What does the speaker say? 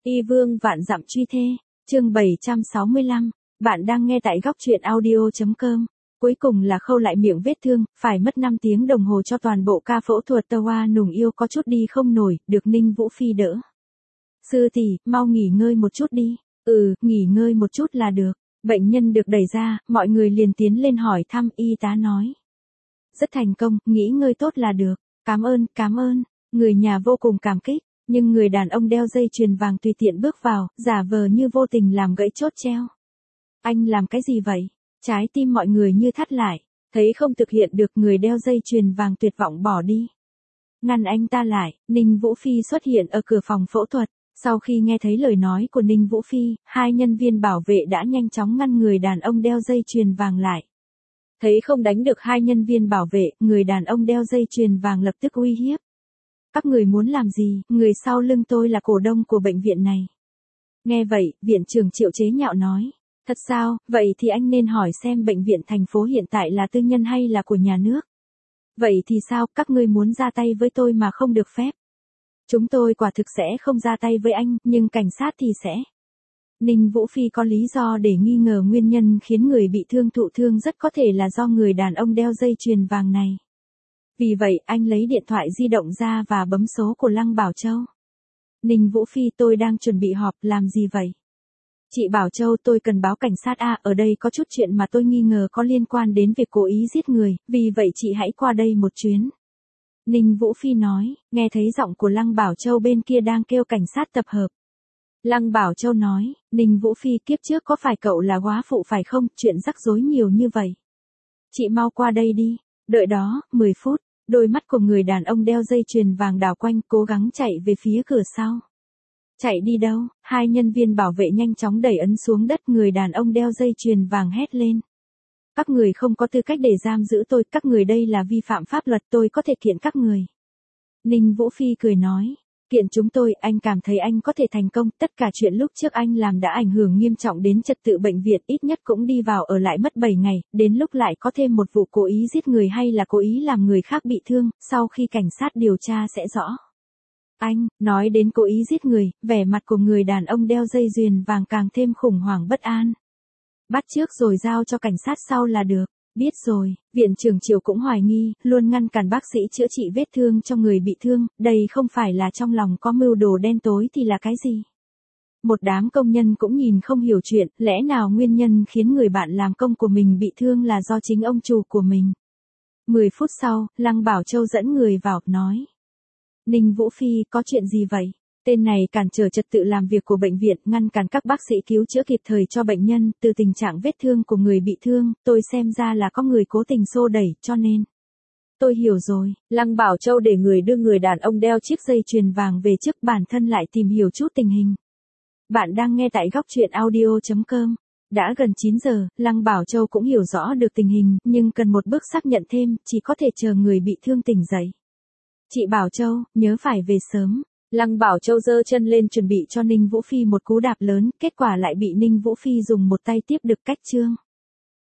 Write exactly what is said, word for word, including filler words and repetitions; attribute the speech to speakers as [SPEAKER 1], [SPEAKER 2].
[SPEAKER 1] Y vương vạn dặm truy thê, chương bảy trăm sáu mươi lăm, bạn đang nghe tại góc truyện audio chấm com. Cuối cùng là khâu lại miệng vết thương, phải mất năm tiếng đồng hồ cho toàn bộ ca phẫu thuật. Tơ Hoa nùng yêu có chút đi không nổi, được Ninh Vũ Phi đỡ. Sư tỷ, mau nghỉ ngơi một chút đi. Ừ, nghỉ ngơi một chút là được. Bệnh nhân được đẩy ra, mọi người liền tiến lên hỏi thăm. Y tá nói: rất thành công, nghỉ ngơi tốt là được. Cảm ơn, cảm ơn. Người nhà vô cùng cảm kích. Nhưng người đàn ông đeo dây chuyền vàng tùy tiện bước vào, giả vờ như vô tình làm gãy chốt treo. Anh làm cái gì vậy? Trái tim mọi người như thắt lại. Thấy không thực hiện được, người đeo dây chuyền vàng tuyệt vọng bỏ đi. Ngăn anh ta lại, Ninh Vũ Phi xuất hiện ở cửa phòng phẫu thuật. Sau khi nghe thấy lời nói của Ninh Vũ Phi, hai nhân viên bảo vệ đã nhanh chóng ngăn người đàn ông đeo dây chuyền vàng lại. Thấy không đánh được hai nhân viên bảo vệ, người đàn ông đeo dây chuyền vàng lập tức uy hiếp. Các người muốn làm gì? Người sau lưng tôi là cổ đông của bệnh viện này. Nghe vậy, viện trưởng Triệu chế nhạo nói: thật sao? Vậy thì anh nên hỏi xem bệnh viện thành phố hiện tại là tư nhân hay là của nhà nước. Vậy thì sao? Các ngươi muốn ra tay với tôi mà không được phép. Chúng tôi quả thực sẽ không ra tay với anh, nhưng cảnh sát thì sẽ. Ninh Vũ Phi có lý do để nghi ngờ nguyên nhân khiến người bị thương thụ thương rất có thể là do người đàn ông đeo dây chuyền vàng này. Vì vậy, anh lấy điện thoại di động ra và bấm số của Lăng Bảo Châu. Ninh Vũ Phi, tôi đang chuẩn bị họp, làm gì vậy? Chị Bảo Châu, tôi cần báo cảnh sát A, ở đây có chút chuyện mà tôi nghi ngờ có liên quan đến việc cố ý giết người, vì vậy chị hãy qua đây một chuyến. Ninh Vũ Phi nói, nghe thấy giọng của Lăng Bảo Châu bên kia đang kêu cảnh sát tập hợp. Lăng Bảo Châu nói, Ninh Vũ Phi, kiếp trước có phải cậu là góa phụ phải không, chuyện rắc rối nhiều như vậy. Chị mau qua đây đi, đợi đó, mười phút. Đôi mắt của người đàn ông đeo dây chuyền vàng đảo quanh, cố gắng chạy về phía cửa sau. Chạy đi đâu? Hai nhân viên bảo vệ nhanh chóng đẩy ấn xuống đất. Người đàn ông đeo dây chuyền vàng hét lên: các người không có tư cách để giam giữ tôi, các người đây là vi phạm pháp luật, tôi có thể kiện các người. Ninh Vũ Phi cười nói: kiện chúng tôi, anh cảm thấy anh có thể thành công, tất cả chuyện lúc trước anh làm đã ảnh hưởng nghiêm trọng đến trật tự bệnh viện, ít nhất cũng đi vào ở lại mất bảy ngày, đến lúc lại có thêm một vụ cố ý giết người hay là cố ý làm người khác bị thương, sau khi cảnh sát điều tra sẽ rõ. Anh, nói đến cố ý giết người, vẻ mặt của người đàn ông đeo dây chuyền vàng càng thêm khủng hoảng bất an. Bắt trước rồi giao cho cảnh sát sau là được. Biết rồi, viện trưởng Triệu cũng hoài nghi, luôn ngăn cản bác sĩ chữa trị vết thương cho người bị thương, đây không phải là trong lòng có mưu đồ đen tối thì là cái gì? Một đám công nhân cũng nhìn không hiểu chuyện, lẽ nào nguyên nhân khiến người bạn làm công của mình bị thương là do chính ông chủ của mình? Mười phút sau, Lăng Bảo Châu dẫn người vào, nói: Ninh Vũ Phi, có chuyện gì vậy? Tên này cản trở trật tự làm việc của bệnh viện, ngăn cản các bác sĩ cứu chữa kịp thời cho bệnh nhân, từ tình trạng vết thương của người bị thương, tôi xem ra là có người cố tình xô đẩy, cho nên. Tôi hiểu rồi, Lăng Bảo Châu để người đưa người đàn ông đeo chiếc dây chuyền vàng về trước, bản thân lại tìm hiểu chút tình hình. Bạn đang nghe tại góc truyện audio chấm com. Đã gần chín giờ, Lăng Bảo Châu cũng hiểu rõ được tình hình, nhưng cần một bước xác nhận thêm, chỉ có thể chờ người bị thương tỉnh dậy. Chị Bảo Châu, nhớ phải về sớm. Lăng Bảo Châu giơ chân lên chuẩn bị cho Ninh Vũ Phi một cú đạp lớn, kết quả lại bị Ninh Vũ Phi dùng một tay tiếp được cách chương.